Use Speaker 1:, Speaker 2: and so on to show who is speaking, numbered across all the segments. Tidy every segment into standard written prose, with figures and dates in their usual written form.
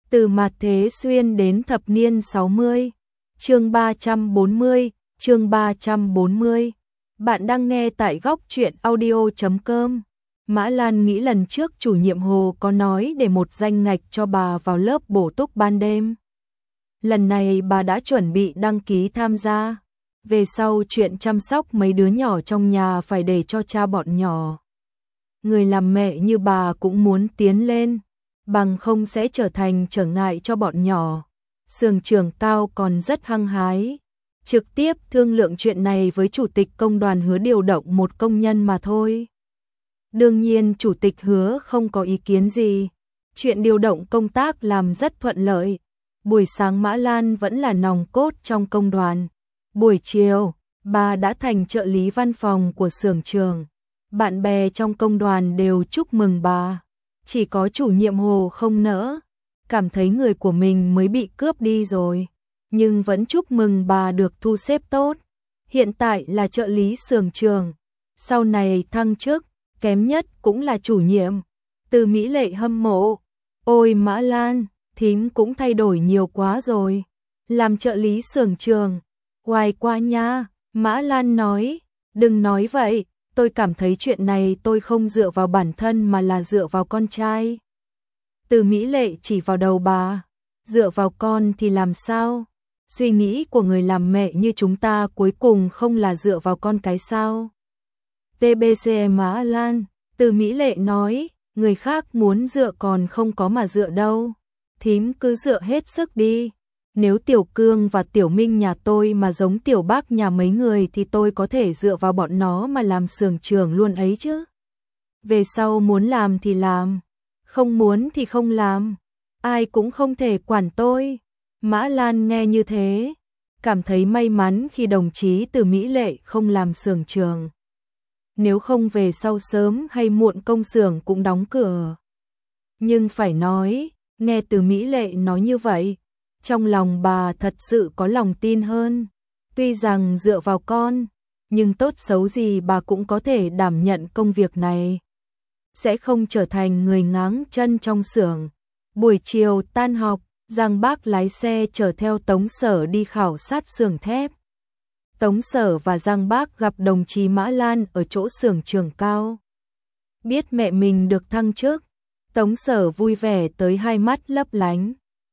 Speaker 1: Từ mạt thế xuyên đến thập niên 60. Chương 340, chương 340. Bạn đang nghe tại góc truyện audio.com. Mã Lan nghĩ lần trước chủ nhiệm Hồ có nói để một danh ngạch cho bà vào lớp bổ túc ban đêm. Lần này bà đã chuẩn bị đăng ký tham gia. Về sau chuyện chăm sóc mấy đứa nhỏ trong nhà phải để cho cha bọn nhỏ. Người làm mẹ như bà cũng muốn tiến lên, bằng không sẽ trở thành trở ngại cho bọn nhỏ. Xưởng trưởng Cao còn rất hăng hái, trực tiếp thương lượng chuyện này với chủ tịch công đoàn Hứa điều động một công nhân mà thôi. Đương nhiên chủ tịch Hứa không có ý kiến gì, chuyện điều động công tác làm rất thuận lợi. Buổi sáng Mã Lan vẫn là nòng cốt trong công đoàn. Buổi chiều, bà đã thành trợ lý văn phòng của xưởng trưởng. Bạn bè trong công đoàn đều chúc mừng bà. Chỉ có chủ nhiệm Hồ không nỡ, cảm thấy người của mình mới bị cướp đi rồi. Nhưng vẫn chúc mừng bà được thu xếp tốt. Hiện tại là trợ lý xưởng trưởng, sau này thăng chức, kém nhất cũng là chủ nhiệm. Từ Mỹ Lệ hâm mộ. Ôi Mã Lan, thím cũng thay đổi nhiều quá rồi. Làm trợ lý xưởng trưởng, hoài qua nha. Mã Lan nói, đừng nói vậy. Tôi cảm thấy chuyện này tôi không dựa vào bản thân mà là dựa vào con trai. Từ Mỹ Lệ chỉ vào đầu bà, dựa vào con thì làm sao? Suy nghĩ của người làm mẹ như chúng ta cuối cùng không là dựa vào con cái sao? TBC Mã Lan, Từ Mỹ Lệ nói, người khác muốn dựa còn không có mà dựa đâu. Thím cứ dựa hết sức đi. Nếu Tiểu Cương và Tiểu Minh nhà tôi mà giống Tiểu Bác nhà mấy người thì tôi có thể dựa vào bọn nó mà làm xưởng trưởng luôn ấy chứ. Về sau muốn làm thì làm, không muốn thì không làm. Ai cũng không thể quản tôi. Mã Lan nghe như thế, cảm thấy may mắn khi đồng chí Từ Mỹ Lệ không làm xưởng trưởng. Nếu không về sau sớm hay muộn công xưởng cũng đóng cửa. Nhưng phải nói, nghe Từ Mỹ Lệ nói như vậy, trong lòng bà thật sự có lòng tin hơn. Tuy rằng dựa vào con, nhưng tốt xấu gì bà cũng có thể đảm nhận công việc này. Sẽ không trở thành người ngáng chân trong xưởng. Buổi chiều tan học, Giang Bác lái xe chở theo Tống Sở đi khảo sát xưởng thép. Tống Sở và Giang Bác gặp đồng chí Mã Lan ở chỗ xưởng trưởng Cao. Biết mẹ mình được thăng chức, Tống Sở vui vẻ tới hai mắt lấp lánh.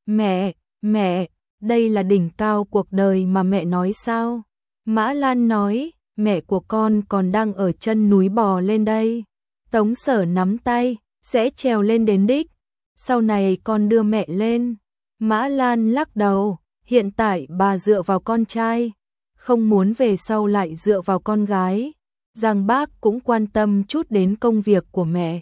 Speaker 1: Mẹ, đây là đỉnh cao cuộc đời mà mẹ nói sao? Mã Lan nói, mẹ của con còn đang ở chân núi bò lên đây. Tống Sở nắm tay, sẽ trèo lên đến đích. Sau này con đưa mẹ lên. Mã Lan lắc đầu, hiện tại bà dựa vào con trai, không muốn về sau lại dựa vào con gái. Giang Bác cũng quan tâm chút đến công việc của mẹ.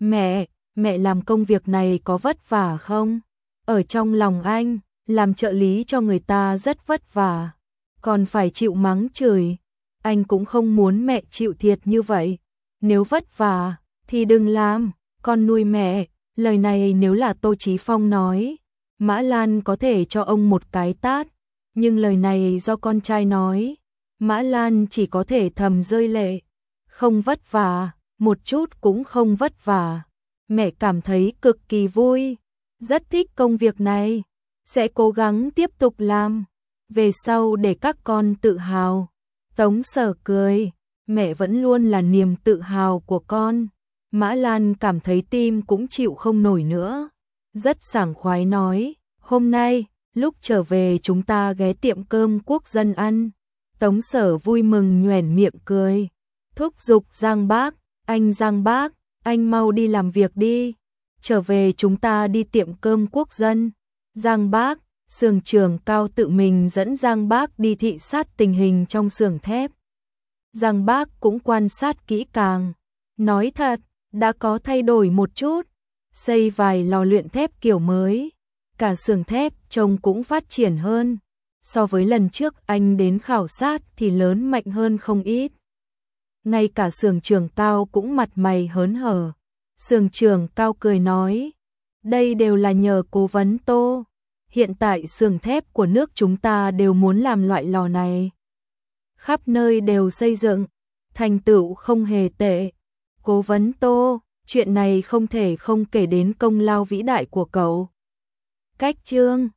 Speaker 1: Mẹ làm công việc này có vất vả không? Ở trong lòng anh, làm trợ lý cho người ta rất vất vả, còn phải chịu mắng chửi. Anh cũng không muốn mẹ chịu thiệt như vậy. Nếu vất vả, thì đừng làm, con nuôi mẹ. Lời này nếu là Tô Chí Phong nói, Mã Lan có thể cho ông một cái tát. Nhưng lời này do con trai nói, Mã Lan chỉ có thể thầm rơi lệ. Không vất vả, một chút cũng không vất vả. Mẹ cảm thấy cực kỳ vui, rất thích công việc này, sẽ cố gắng tiếp tục làm, về sau để các con tự hào. Tống Sở cười, mẹ vẫn luôn là niềm tự hào của con. Mã Lan cảm thấy tim cũng chịu không nổi nữa, rất sảng khoái nói, hôm nay, lúc trở về chúng ta ghé tiệm cơm quốc dân ăn. Tống Sở vui mừng nhoẻn miệng cười, thúc giục Giang Bác, Giang Bác, anh mau đi làm việc đi, trở về chúng ta đi tiệm cơm quốc dân. Giang Bác, xưởng trưởng Cao tự mình dẫn Giang Bác đi thị sát tình hình trong xưởng thép. Giang Bác cũng quan sát kỹ càng, nói thật, đã có thay đổi một chút, xây vài lò luyện thép kiểu mới, cả xưởng thép trông cũng phát triển hơn. So với lần trước anh đến khảo sát thì lớn mạnh hơn không ít. Ngay cả xưởng trưởng Cao cũng mặt mày hớn hở. Xưởng trưởng Cao cười nói, đây đều là nhờ cố vấn Tô. Hiện tại xưởng thép của nước chúng ta đều muốn làm loại lò này. Khắp nơi đều xây dựng, thành tựu không hề tệ. Cố vấn Tô, chuyện này không thể không kể đến công lao vĩ đại của cậu. Cách chương